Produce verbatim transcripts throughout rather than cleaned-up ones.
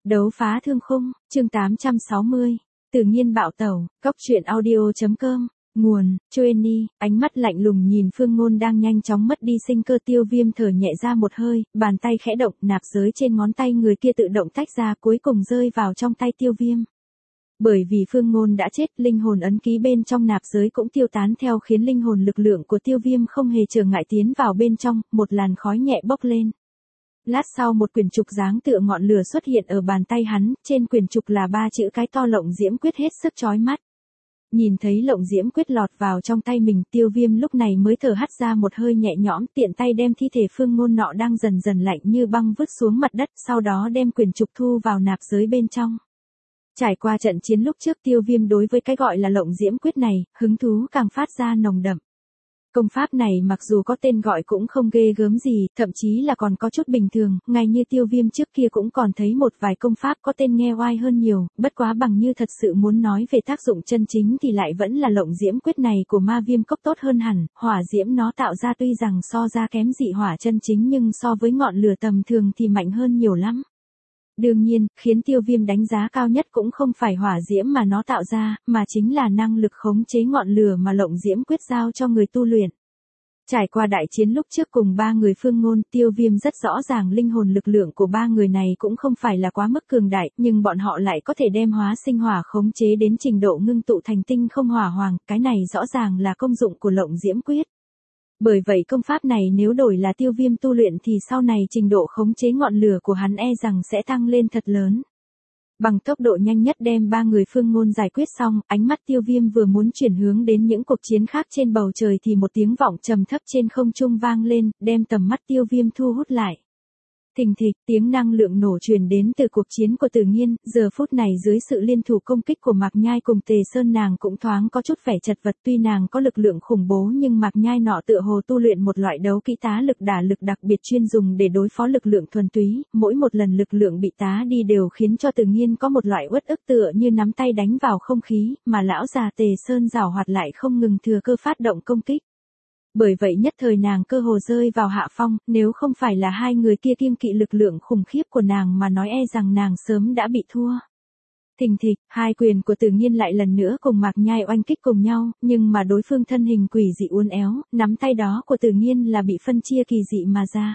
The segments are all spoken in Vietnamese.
Đấu phá thương khung, chương tám trăm sáu mươi. Tự nhiên bạo tẩu, cóc truyện audio.com. Nguồn, Chueni, ánh mắt lạnh lùng nhìn Phương Ngôn đang nhanh chóng mất đi sinh cơ. Tiêu Viêm thở nhẹ ra một hơi, bàn tay khẽ động, nạp giới trên ngón tay người kia tự động tách ra, cuối cùng rơi vào trong tay Tiêu Viêm. Bởi vì Phương Ngôn đã chết, linh hồn ấn ký bên trong nạp giới cũng tiêu tán theo, khiến linh hồn lực lượng của Tiêu Viêm không hề trở ngại tiến vào bên trong, một làn khói nhẹ bốc lên. Lát sau một quyển trục dáng tựa ngọn lửa xuất hiện ở bàn tay hắn, trên quyển trục là ba chữ cái to Lộng Diễm Quyết hết sức chói mắt. Nhìn thấy Lộng Diễm Quyết lọt vào trong tay mình, Tiêu Viêm lúc này mới thở hắt ra một hơi nhẹ nhõm, tiện tay đem thi thể Phương Ngôn nọ đang dần dần lạnh như băng vứt xuống mặt đất, sau đó đem quyển trục thu vào nạp giới bên trong. Trải qua trận chiến lúc trước, Tiêu Viêm đối với cái gọi là Lộng Diễm Quyết này, hứng thú càng phát ra nồng đậm. Công pháp này mặc dù có tên gọi cũng không ghê gớm gì, thậm chí là còn có chút bình thường, ngay như Tiêu Viêm trước kia cũng còn thấy một vài công pháp có tên nghe oai hơn nhiều, bất quá bằng như thật sự muốn nói về tác dụng chân chính thì lại vẫn là Lộng Diễm Quyết này của Ma Viêm Cốc tốt hơn hẳn. Hỏa diễm nó tạo ra tuy rằng so ra kém dị hỏa chân chính, nhưng so với ngọn lửa tầm thường thì mạnh hơn nhiều lắm. Đương nhiên, khiến Tiêu Viêm đánh giá cao nhất cũng không phải hỏa diễm mà nó tạo ra, mà chính là năng lực khống chế ngọn lửa mà Lộng Diễm Quyết giao cho người tu luyện. Trải qua đại chiến lúc trước cùng ba người Phương Ngôn, Tiêu Viêm rất rõ ràng linh hồn lực lượng của ba người này cũng không phải là quá mức cường đại, nhưng bọn họ lại có thể đem hóa sinh hỏa khống chế đến trình độ ngưng tụ thành tinh không hỏa hoàng, cái này rõ ràng là công dụng của Lộng Diễm Quyết. Bởi vậy công pháp này nếu đổi là Tiêu Viêm tu luyện thì sau này trình độ khống chế ngọn lửa của hắn e rằng sẽ tăng lên thật lớn. Bằng tốc độ nhanh nhất đem ba người Phương Ngôn giải quyết xong, ánh mắt Tiêu Viêm vừa muốn chuyển hướng đến những cuộc chiến khác trên bầu trời thì một tiếng vọng trầm thấp trên không trung vang lên, đem tầm mắt Tiêu Viêm thu hút lại. Thình thịch, tiếng năng lượng nổ truyền đến từ cuộc chiến của Tử Nghiên, giờ phút này dưới sự liên thủ công kích của Mạc Nhai cùng Tề Sơn, nàng cũng thoáng có chút vẻ chật vật. Tuy nàng có lực lượng khủng bố nhưng Mạc Nhai nọ tựa hồ tu luyện một loại đấu kỹ tá lực đả lực đặc biệt chuyên dùng để đối phó lực lượng thuần túy, mỗi một lần lực lượng bị tá đi đều khiến cho Tử Nghiên có một loại uất ức tựa như nắm tay đánh vào không khí, mà lão già Tề Sơn giảo hoạt lại không ngừng thừa cơ phát động công kích. Bởi vậy nhất thời nàng cơ hồ rơi vào hạ phong, nếu không phải là hai người kia kiêng kỵ lực lượng khủng khiếp của nàng mà nói e rằng nàng sớm đã bị thua. Thình thịch, hai quyền của Tử Nghiên lại lần nữa cùng Mạc Nhai oanh kích cùng nhau, nhưng mà đối phương thân hình quỷ dị uốn éo, nắm tay đó của Tử Nghiên là bị phân chia kỳ dị mà ra.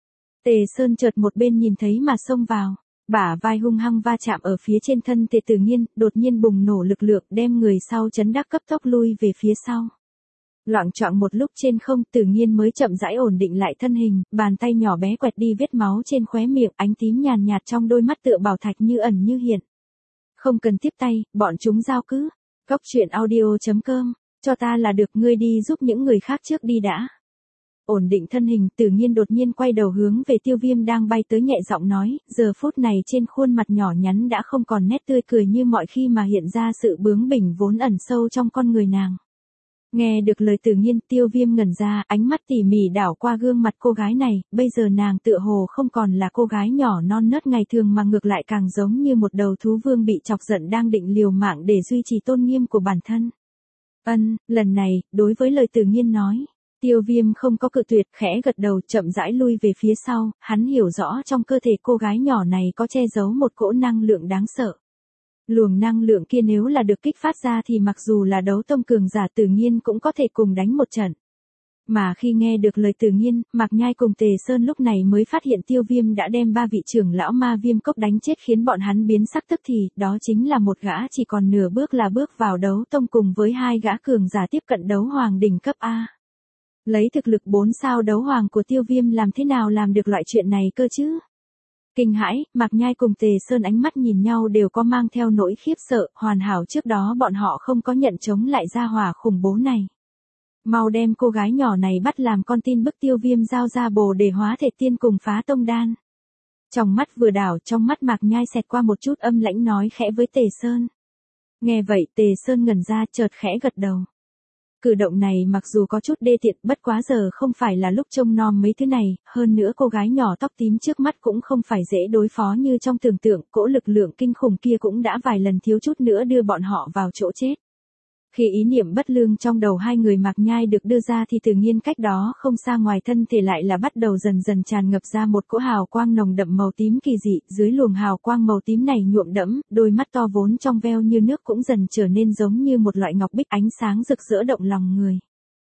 Tề Sơn chợt một bên nhìn thấy mà xông vào, bả vai hung hăng va chạm ở phía trên thân Tề Tử Nghiên, đột nhiên bùng nổ lực lượng đem người sau chấn đắc cấp tốc lui về phía sau. Loạng choạng một lúc trên không, Tử Nghiên mới chậm rãi ổn định lại thân hình, bàn tay nhỏ bé quẹt đi vết máu trên khóe miệng, ánh tím nhàn nhạt trong đôi mắt tựa bảo thạch như ẩn như hiện. Không cần tiếp tay, bọn chúng giao cứ. Cóc truyện audio.com, cho ta là được, ngươi đi giúp những người khác trước đi đã. Ổn định thân hình, Tử Nghiên đột nhiên quay đầu hướng về Tiêu Viêm đang bay tới, nhẹ giọng nói, giờ phút này trên khuôn mặt nhỏ nhắn đã không còn nét tươi cười như mọi khi mà hiện ra sự bướng bỉnh vốn ẩn sâu trong con người nàng. Nghe được lời Tử Nghiên, Tiêu Viêm ngẩn ra, ánh mắt tỉ mỉ đảo qua gương mặt cô gái này, bây giờ nàng tựa hồ không còn là cô gái nhỏ non nớt ngày thường mà ngược lại càng giống như một đầu thú vương bị chọc giận đang định liều mạng để duy trì tôn nghiêm của bản thân. Ân, lần này, đối với lời Tử Nghiên nói, Tiêu Viêm không có cự tuyệt, khẽ gật đầu, chậm rãi lui về phía sau, hắn hiểu rõ trong cơ thể cô gái nhỏ này có che giấu một cỗ năng lượng đáng sợ. Luồng năng lượng kia nếu là được kích phát ra thì mặc dù là đấu tông cường giả Tử Nghiên cũng có thể cùng đánh một trận. Mà khi nghe được lời Tử Nghiên, Mạc Nhai cùng Tề Sơn lúc này mới phát hiện Tiêu Viêm đã đem ba vị trưởng lão Ma Viêm Cốc đánh chết, khiến bọn hắn biến sắc tức thì, đó chính là một gã chỉ còn nửa bước là bước vào đấu tông cùng với hai gã cường giả tiếp cận đấu hoàng đỉnh cấp A. Lấy thực lực bốn sao đấu hoàng của Tiêu Viêm làm thế nào làm được loại chuyện này cơ chứ? Kinh hãi, Mạc Nhai cùng Tề Sơn ánh mắt nhìn nhau đều có mang theo nỗi khiếp sợ, hoàn hảo trước đó bọn họ không có nhận chống lại gia hỏa khủng bố này. Mau đem cô gái nhỏ này bắt làm con tin bức Tiêu Viêm giao ra bồ để hóa thể tiên cùng phá tông đan. Trong mắt vừa đảo, trong mắt Mạc Nhai xẹt qua một chút âm lãnh nói khẽ với Tề Sơn. Nghe vậy Tề Sơn ngẩn ra, chợt khẽ gật đầu. Cử động này mặc dù có chút đê tiện, bất quá giờ không phải là lúc trông nom mấy thứ này, hơn nữa cô gái nhỏ tóc tím trước mắt cũng không phải dễ đối phó như trong tưởng tượng, cỗ lực lượng kinh khủng kia cũng đã vài lần thiếu chút nữa đưa bọn họ vào chỗ chết. Khi ý niệm bất lương trong đầu hai người Mạc Nhai được đưa ra thì tự nhiên cách đó không xa ngoài thân thể lại là bắt đầu dần dần tràn ngập ra một cỗ hào quang nồng đậm màu tím kỳ dị, dưới luồng hào quang màu tím này nhuộm đẫm, đôi mắt to vốn trong veo như nước cũng dần trở nên giống như một loại ngọc bích ánh sáng rực rỡ động lòng người.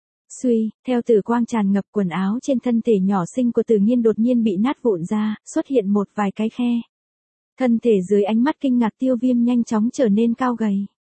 Suy, theo tử quang tràn ngập quần áo trên thân thể nhỏ xinh của Tự Nhiên đột nhiên bị nát vụn ra, xuất hiện một vài cái khe. Thân thể dưới ánh mắt kinh ngạc Tiêu Viêm nhanh chóng trở nên cao gầy.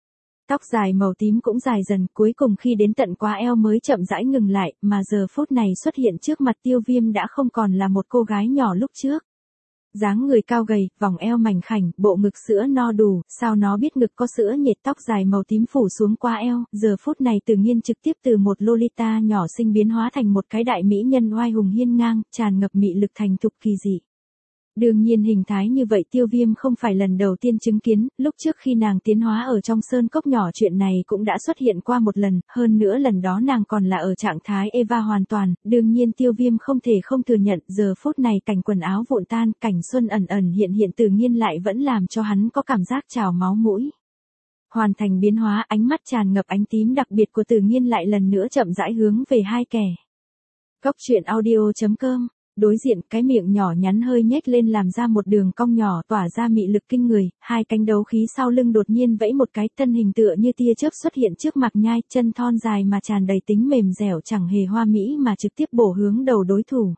Tóc dài màu tím cũng dài dần, cuối cùng khi đến tận quá eo mới chậm rãi ngừng lại, mà giờ phút này xuất hiện trước mặt Tiêu Viêm đã không còn là một cô gái nhỏ lúc trước. Dáng người cao gầy, vòng eo mảnh khảnh, bộ ngực sữa no đủ, sao nó biết ngực có sữa nhệt, tóc dài màu tím phủ xuống qua eo, giờ phút này Tự Nhiên trực tiếp từ một Lolita nhỏ xinh biến hóa thành một cái đại mỹ nhân oai hùng hiên ngang, tràn ngập mị lực thành thục kỳ dị. Đương nhiên hình thái như vậy Tiêu Viêm không phải lần đầu tiên chứng kiến, lúc trước khi nàng tiến hóa ở trong sơn cốc nhỏ chuyện này cũng đã xuất hiện qua một lần, hơn nữa lần đó nàng còn là ở trạng thái Eva hoàn toàn, đương nhiên Tiêu Viêm không thể không thừa nhận giờ phút này cảnh quần áo vụn tan, cảnh xuân ẩn ẩn hiện hiện Tự Nhiên lại vẫn làm cho hắn có cảm giác trào máu mũi. Hoàn thành biến hóa, ánh mắt tràn ngập ánh tím đặc biệt của Tự Nhiên lại lần nữa chậm rãi hướng về hai kẻ. Cốc truyện audio chấm com. Đối diện, cái miệng nhỏ nhắn hơi nhếch lên làm ra một đường cong nhỏ tỏa ra mị lực kinh người, hai cánh đấu khí sau lưng đột nhiên vẫy một cái, thân hình tựa như tia chớp xuất hiện trước Mạc Nhai, chân thon dài mà tràn đầy tính mềm dẻo chẳng hề hoa mỹ mà trực tiếp bổ hướng đầu đối thủ.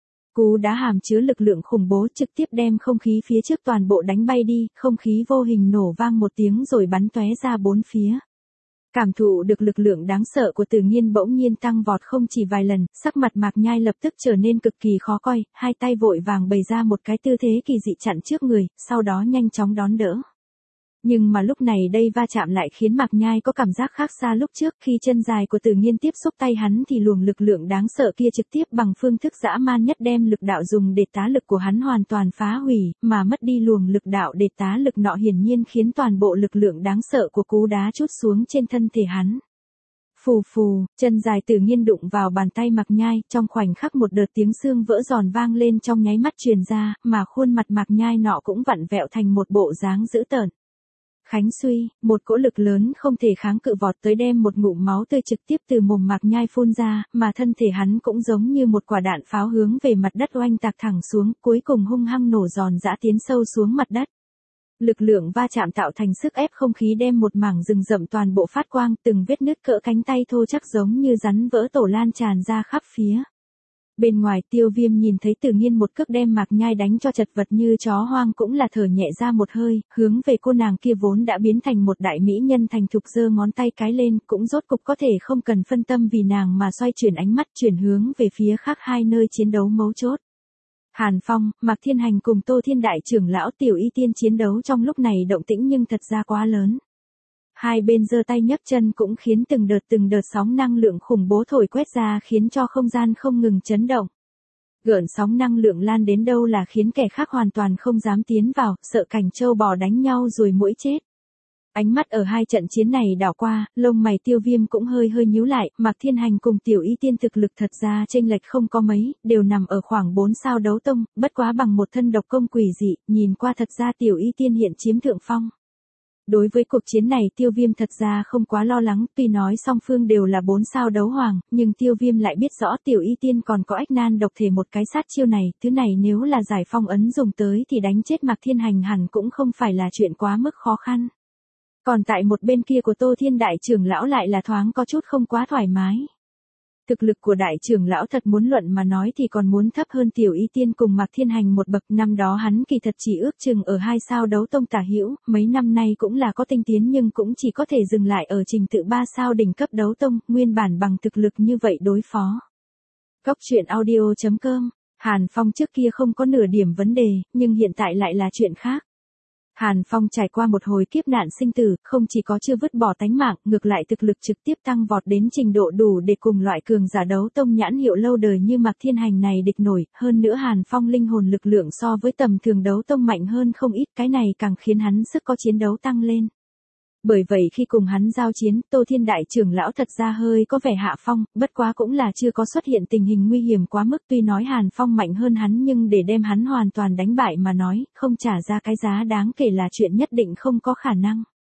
Cú đá hàm chứa lực lượng khủng bố trực tiếp đem không khí phía trước toàn bộ đánh bay đi, không khí vô hình nổ vang một tiếng rồi bắn tóe ra bốn phía. Cảm thụ được lực lượng đáng sợ của Tự Nhiên bỗng nhiên tăng vọt không chỉ vài lần, sắc mặt Mạc Nhai lập tức trở nên cực kỳ khó coi, hai tay vội vàng bày ra một cái tư thế kỳ dị chặn trước người, sau đó nhanh chóng đón đỡ. Nhưng mà lúc này đây va chạm lại khiến Mạc Nhai có cảm giác khác xa lúc trước, khi chân dài của Tự Nhiên tiếp xúc tay hắn thì luồng lực lượng đáng sợ kia trực tiếp bằng phương thức dã man nhất đem lực đạo dùng để tá lực của hắn hoàn toàn phá hủy, mà mất đi luồng lực đạo để tá lực nọ hiển nhiên khiến toàn bộ lực lượng đáng sợ của cú đá trút xuống trên thân thể hắn. Phù phù, chân dài Tự Nhiên đụng vào bàn tay Mạc Nhai, trong khoảnh khắc một đợt tiếng xương vỡ giòn vang lên trong nháy mắt truyền ra, mà khuôn mặt Mạc Nhai nọ cũng vặn vẹo thành một bộ dáng dữ tợn. Khánh suy, một cỗ lực lớn không thể kháng cự vọt tới đem một ngụm máu tươi trực tiếp từ mồm Mạc Nhai phun ra, mà thân thể hắn cũng giống như một quả đạn pháo hướng về mặt đất oanh tạc thẳng xuống, cuối cùng hung hăng nổ giòn giã tiến sâu xuống mặt đất. Lực lượng va chạm tạo thành sức ép không khí đem một mảng rừng rậm toàn bộ phát quang, từng vết nứt cỡ cánh tay thô chắc giống như rắn vỡ tổ lan tràn ra khắp phía. Bên ngoài Tiêu Viêm nhìn thấy Tự Nhiên một cước đem Mạc Nhai đánh cho chật vật như chó hoang cũng là thở nhẹ ra một hơi, hướng về cô nàng kia vốn đã biến thành một đại mỹ nhân thành thục giơ ngón tay cái lên, cũng rốt cục có thể không cần phân tâm vì nàng mà xoay chuyển ánh mắt chuyển hướng về phía khác hai nơi chiến đấu mấu chốt. Hàn Phong, Mạc Thiên Hành cùng Tô Thiên Đại trưởng lão Tiểu Y Tiên chiến đấu trong lúc này động tĩnh nhưng thật ra quá lớn. Hai bên giơ tay nhấc chân cũng khiến từng đợt từng đợt sóng năng lượng khủng bố thổi quét ra khiến cho không gian không ngừng chấn động. Gợn sóng năng lượng lan đến đâu là khiến kẻ khác hoàn toàn không dám tiến vào, sợ cảnh trâu bò đánh nhau rồi muỗi chết. Ánh mắt ở hai trận chiến này đảo qua, lông mày Tiêu Viêm cũng hơi hơi nhíu lại, Mạc Thiên Hành cùng Tiểu Y Tiên thực lực thật ra chênh lệch không có mấy, đều nằm ở khoảng bốn sao đấu tông, bất quá bằng một thân độc công quỷ dị, nhìn qua thật ra Tiểu Y Tiên hiện chiếm thượng phong. Đối với cuộc chiến này Tiêu Viêm thật ra không quá lo lắng, tuy nói song phương đều là bốn sao đấu hoàng, nhưng Tiêu Viêm lại biết rõ Tiểu Y Tiên còn có ách nan độc thể một cái sát chiêu này, thứ này nếu là giải phong ấn dùng tới thì đánh chết Mạc Thiên Hành hẳn cũng không phải là chuyện quá mức khó khăn. Còn tại một bên kia của Tô Thiên Đại trưởng lão lại là thoáng có chút không quá thoải mái. Thực lực của đại trưởng lão thật muốn luận mà nói thì còn muốn thấp hơn Tiểu Y Tiên cùng Mạc Thiên Hành một bậc, năm đó hắn kỳ thật chỉ ước chừng ở hai sao đấu tông tả hữu, mấy năm nay cũng là có tinh tiến nhưng cũng chỉ có thể dừng lại ở trình tự ba sao đỉnh cấp đấu tông, nguyên bản bằng thực lực như vậy đối phó. Cốc truyện audio chấm com, Hàn Phong trước kia không có nửa điểm vấn đề, nhưng hiện tại lại là chuyện khác. Hàn Phong trải qua một hồi kiếp nạn sinh tử, không chỉ có chưa vứt bỏ tánh mạng, ngược lại thực lực trực tiếp tăng vọt đến trình độ đủ để cùng loại cường giả đấu tông nhãn hiệu lâu đời như Mạc Thiên Hành này địch nổi, hơn nữa Hàn Phong linh hồn lực lượng so với tầm thường đấu tông mạnh hơn không ít, cái này càng khiến hắn sức có chiến đấu tăng lên. Bởi vậy khi cùng hắn giao chiến, Tô Thiên Đại trưởng lão thật ra hơi có vẻ hạ phong, bất quá cũng là chưa có xuất hiện tình hình nguy hiểm quá mức, tuy nói Hàn Phong mạnh hơn hắn nhưng để đem hắn hoàn toàn đánh bại mà nói, không trả ra cái giá đáng kể là chuyện nhất định không có khả năng.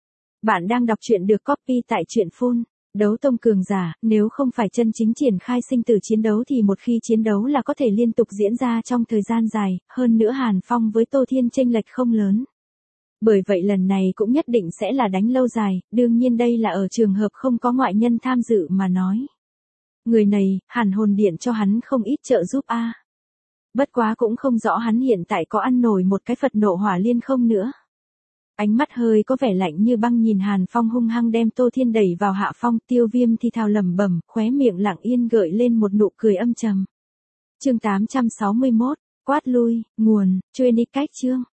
Bạn đang đọc truyện được copy tại truyện phun. Đấu tông cường giả, nếu không phải chân chính triển khai sinh tử chiến đấu thì một khi chiến đấu là có thể liên tục diễn ra trong thời gian dài, hơn nữa Hàn Phong với Tô Thiên chênh lệch không lớn. Bởi vậy lần này cũng nhất định sẽ là đánh lâu dài, đương nhiên đây là ở trường hợp không có ngoại nhân tham dự mà nói. Người này, Hàn Hồn Điện cho hắn không ít trợ giúp a. À. Bất quá cũng không rõ hắn hiện tại có ăn nổi một cái Phật nộ hỏa liên không nữa. Ánh mắt hơi có vẻ lạnh như băng nhìn Hàn Phong hung hăng đem Tô Thiên đẩy vào hạ phong, Tiêu Viêm thì thào lẩm bẩm, khóe miệng lặng yên gợi lên một nụ cười âm trầm. Chương tám trăm sáu mươi mốt, quát lui, nguồn, chuyên đi cách chương.